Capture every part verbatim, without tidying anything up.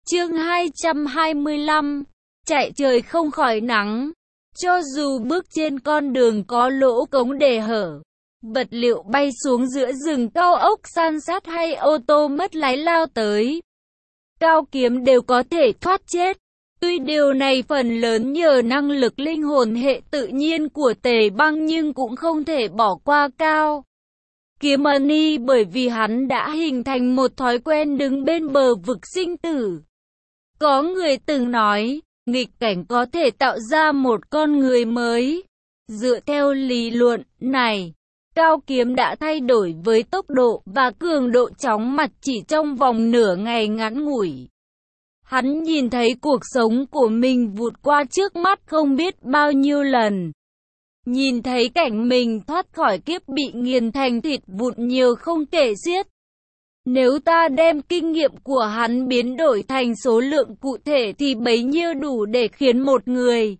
Chương hai trăm hai mươi lăm, chạy trời không khỏi nắng. Cho dù bước trên con đường có lỗ cống để hở, vật liệu bay xuống giữa rừng cao ốc san sát hay ô tô mất lái lao tới, Cao Kiếm đều có thể thoát chết. Tuy điều này phần lớn nhờ năng lực linh hồn hệ tự nhiên của Tề Băng nhưng cũng không thể bỏ qua Cao Kiếm Money, bởi vì hắn đã hình thành một thói quen đứng bên bờ vực sinh tử. Có người từng nói, nghịch cảnh có thể tạo ra một con người mới. Dựa theo lý luận này, Cao Kiếm đã thay đổi với tốc độ và cường độ chóng mặt chỉ trong vòng nửa ngày ngắn ngủi. Hắn nhìn thấy cuộc sống của mình vụt qua trước mắt không biết bao nhiêu lần. Nhìn thấy cảnh mình thoát khỏi kiếp bị nghiền thành thịt vụn nhiều không kể xiết. Nếu ta đem kinh nghiệm của hắn biến đổi thành số lượng cụ thể thì bấy nhiêu đủ để khiến một người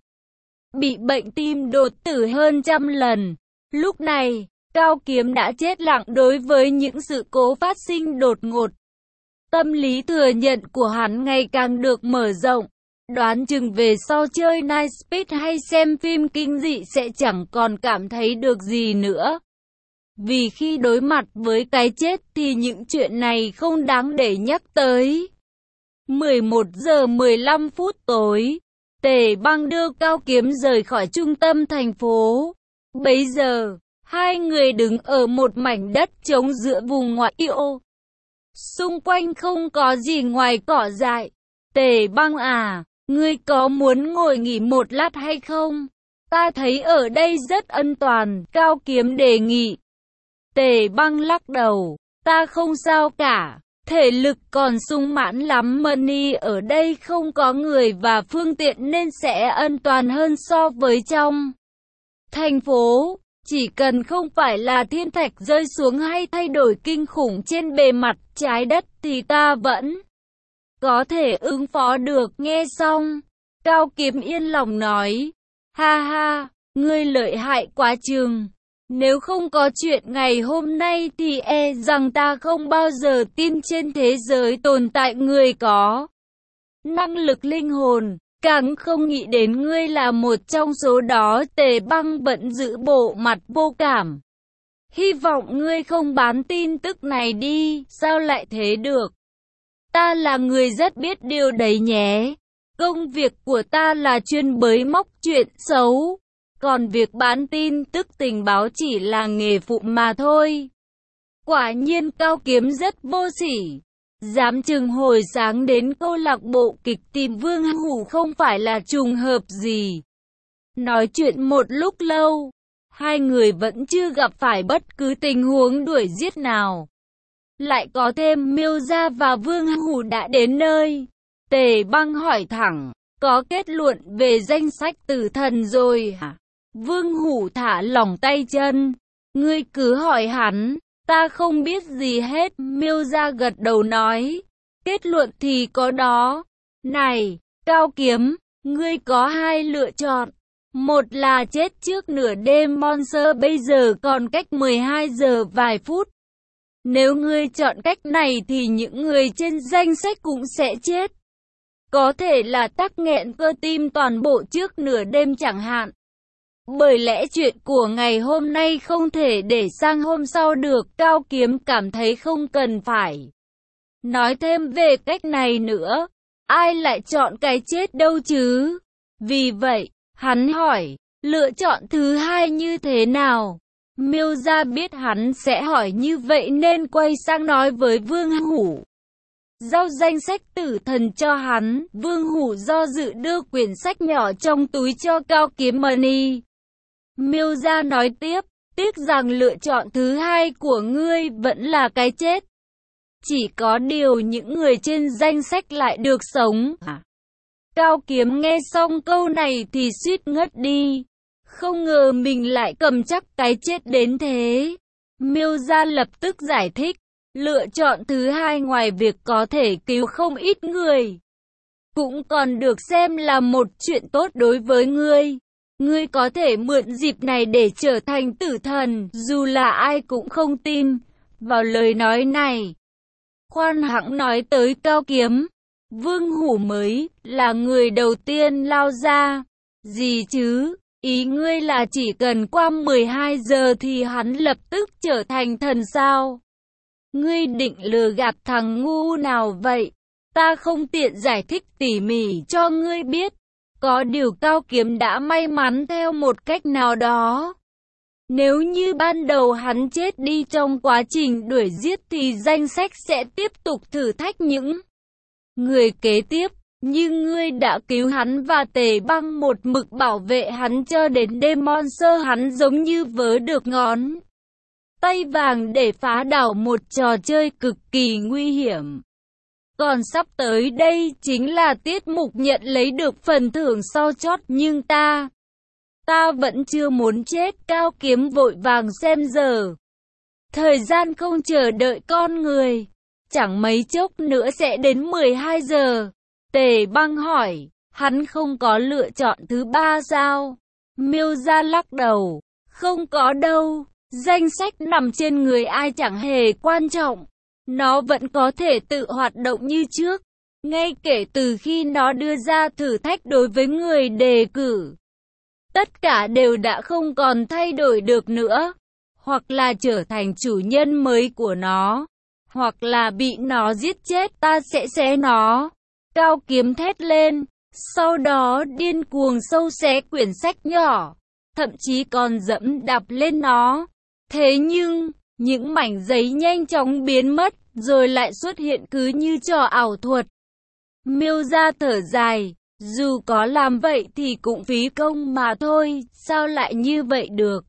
bị bệnh tim đột tử hơn trăm lần. Lúc này, Cao Kiếm đã chết lặng đối với những sự cố phát sinh đột ngột. Tâm lý thừa nhận của hắn ngày càng được mở rộng. Đoán chừng về sau chơi Night Speed hay xem phim kinh dị sẽ chẳng còn cảm thấy được gì nữa. Vì khi đối mặt với cái chết thì những chuyện này không đáng để nhắc tới. mười một giờ mười lăm phút tối, Tề Băng đưa Cao Kiếm rời khỏi trung tâm thành phố. Bấy giờ, hai người đứng ở một mảnh đất trống giữa vùng ngoại ô. Xung quanh không có gì ngoài cỏ dại. Tề Băng à, ngươi có muốn ngồi nghỉ một lát hay không? Ta thấy ở đây rất an toàn, Cao Kiếm đề nghị. Tề Băng lắc đầu, ta không sao cả, thể lực còn sung mãn lắm. Money ở đây không có người và phương tiện nên sẽ an toàn hơn so với trong thành phố. Chỉ cần không phải là thiên thạch rơi xuống hay thay đổi kinh khủng trên bề mặt trái đất thì ta vẫn có thể ứng phó được. Nghe xong, Cao Kiếm yên lòng nói, ha ha, ngươi lợi hại quá chừng. Nếu không có chuyện ngày hôm nay thì e rằng ta không bao giờ tin trên thế giới tồn tại người có năng lực linh hồn. Càng không nghĩ đến ngươi là một trong số đó. Tề Băng bận giữ bộ mặt vô cảm. Hy vọng ngươi không bán tin tức này đi. Sao lại thế được? Ta là người rất biết điều đấy nhé. Công việc của ta là chuyên bới móc chuyện xấu. Còn việc bán tin tức tình báo chỉ là nghề phụ mà thôi. Quả nhiên Cao Kiếm rất vô sỉ. Dám chừng hồi sáng đến câu lạc bộ kịch tìm Vương Hủ không phải là trùng hợp gì. Nói chuyện một lúc lâu, hai người vẫn chưa gặp phải bất cứ tình huống đuổi giết nào. Lại có thêm Miêu Gia và Vương Hủ đã đến nơi. Tề Băng hỏi thẳng, có kết luận về danh sách tử thần rồi hả? Vương Hủ thả lỏng tay chân, ngươi cứ hỏi hắn. Ta không biết gì hết. Miêu Gia gật đầu nói, kết luận thì có đó. Này, Cao Kiếm, ngươi có hai lựa chọn. Một là chết trước nửa đêm. Monster bây giờ còn cách mười hai giờ vài phút. Nếu ngươi chọn cách này thì những người trên danh sách cũng sẽ chết. Có thể là tắc nghẽn cơ tim toàn bộ trước nửa đêm chẳng hạn. Bởi lẽ chuyện của ngày hôm nay không thể để sang hôm sau được. Cao Kiếm cảm thấy không cần phải nói thêm về cách này nữa. Ai lại chọn cái chết đâu chứ? Vì vậy, hắn hỏi, lựa chọn thứ hai như thế nào? Miêu Gia biết hắn sẽ hỏi như vậy nên quay sang nói với Vương Hủ. Giao danh sách tử thần cho hắn. Vương Hủ do dự đưa quyển sách nhỏ trong túi cho Cao Kiếm Money. Miêu Gia nói tiếp, tiếc rằng lựa chọn thứ hai của ngươi vẫn là cái chết. Chỉ có điều những người trên danh sách lại được sống. À. Cao Kiếm nghe xong câu này thì suýt ngất đi. Không ngờ mình lại cầm chắc cái chết đến thế. Miêu Gia lập tức giải thích, lựa chọn thứ hai ngoài việc có thể cứu không ít người, cũng còn được xem là một chuyện tốt đối với ngươi. Ngươi có thể mượn dịp này để trở thành tử thần, dù là ai cũng không tin vào lời nói này. Khoan hãng nói tới Cao Kiếm. Vương Hủ mới là người đầu tiên lao ra. Gì chứ? Ý ngươi là chỉ cần qua mười hai giờ thì hắn lập tức trở thành thần sao? Ngươi định lừa gạt thằng ngu nào vậy? Ta không tiện giải thích tỉ mỉ cho ngươi biết. Có điều Cao Kiếm đã may mắn theo một cách nào đó. Nếu như ban đầu hắn chết đi trong quá trình đuổi giết thì danh sách sẽ tiếp tục thử thách những người kế tiếp. Nhưng ngươi đã cứu hắn và Tề Băng một mực bảo vệ hắn cho đến đêm Monster, hắn giống như vớ được ngón tay vàng để phá đảo một trò chơi cực kỳ nguy hiểm. Còn sắp tới đây chính là tiết mục nhận lấy được phần thưởng sau chót, nhưng ta, ta vẫn chưa muốn chết. Cao Kiếm vội vàng xem giờ. Thời gian không chờ đợi con người, chẳng mấy chốc nữa sẽ đến mười hai giờ. Tề Băng hỏi, hắn không có lựa chọn thứ ba sao? Miêu Gia lắc đầu, không có đâu, danh sách nằm trên người ai chẳng hề quan trọng. Nó vẫn có thể tự hoạt động như trước, ngay kể từ khi nó đưa ra thử thách đối với người đề cử. Tất cả đều đã không còn thay đổi được nữa, hoặc là trở thành chủ nhân mới của nó, hoặc là bị nó giết chết. Ta sẽ xé nó. Cao Kiếm thét lên, sau đó điên cuồng sâu xé quyển sách nhỏ, thậm chí còn dẫm đạp lên nó. Thế nhưng, những mảnh giấy nhanh chóng biến mất, rồi lại xuất hiện cứ như trò ảo thuật. Miêu Gia thở dài, dù có làm vậy thì cũng phí công mà thôi, sao lại như vậy được?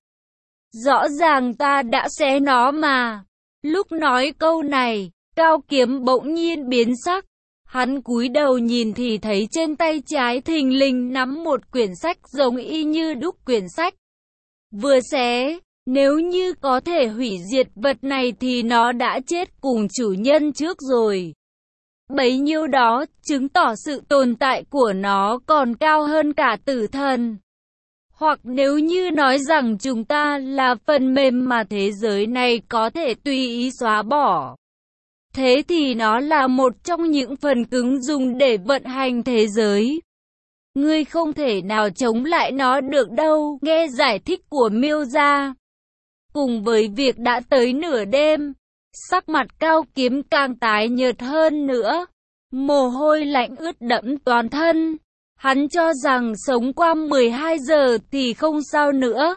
Rõ ràng ta đã xé nó mà. Lúc nói câu này, Cao Kiếm bỗng nhiên biến sắc. Hắn cúi đầu nhìn thì thấy trên tay trái thình lình nắm một quyển sách giống y như đúc quyển sách vừa xé. Nếu như có thể hủy diệt vật này thì nó đã chết cùng chủ nhân trước rồi. Bấy nhiêu đó chứng tỏ sự tồn tại của nó còn cao hơn cả tử thần. Hoặc nếu như nói rằng chúng ta là phần mềm mà thế giới này có thể tùy ý xóa bỏ, thế thì nó là một trong những phần cứng dùng để vận hành thế giới. Ngươi không thể nào chống lại nó được đâu. Nghe giải thích của Miêu Gia, cùng với việc đã tới nửa đêm, sắc mặt Cao Kiếm càng tái nhợt hơn nữa, mồ hôi lạnh ướt đẫm toàn thân. Hắn cho rằng sống qua mười hai giờ thì không sao nữa,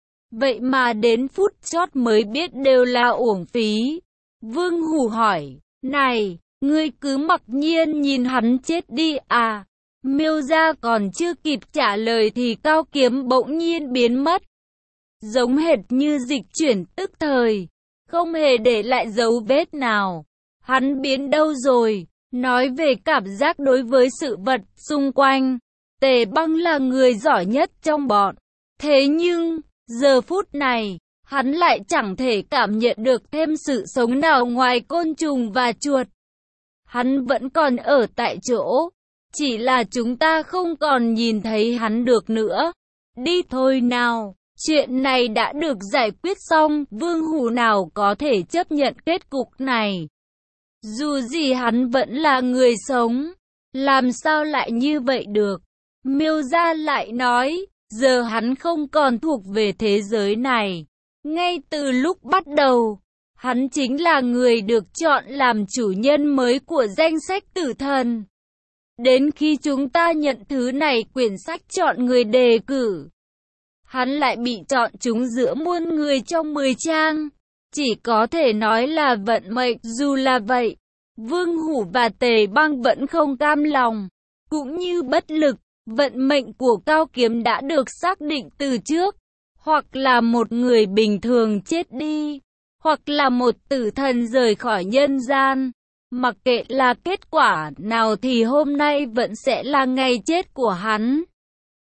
vậy mà đến phút chót mới biết đều là uổng phí. Vương Hủ hỏi, này, ngươi cứ mặc nhiên nhìn hắn chết đi à? Miêu Gia còn chưa kịp trả lời thì Cao Kiếm bỗng nhiên biến mất, giống hệt như dịch chuyển tức thời, không hề để lại dấu vết nào. Hắn biến đâu rồi? Nói về cảm giác đối với sự vật xung quanh, Tề Băng là người giỏi nhất trong bọn. Thế nhưng, giờ phút này, hắn lại chẳng thể cảm nhận được thêm sự sống nào ngoài côn trùng và chuột. Hắn vẫn còn ở tại chỗ, chỉ là chúng ta không còn nhìn thấy hắn được nữa. Đi thôi nào, chuyện này đã được giải quyết xong, Vương Hủ nào có thể chấp nhận kết cục này. Dù gì hắn vẫn là người sống, làm sao lại như vậy được? Miêu Gia lại nói, giờ hắn không còn thuộc về thế giới này. Ngay từ lúc bắt đầu, hắn chính là người được chọn làm chủ nhân mới của danh sách tử thần. Đến khi chúng ta nhận thứ này, quyển sách chọn người đề cử, hắn lại bị chọn chúng giữa muôn người trong mười trang. Chỉ có thể nói là vận mệnh. Dù là vậy, Vương Hủ và Tề Băng vẫn không cam lòng, cũng như bất lực. Vận mệnh của Cao Kiếm đã được xác định từ trước, hoặc là một người bình thường chết đi, hoặc là một tử thần rời khỏi nhân gian. Mặc kệ là kết quả nào thì hôm nay vẫn sẽ là ngày chết của hắn.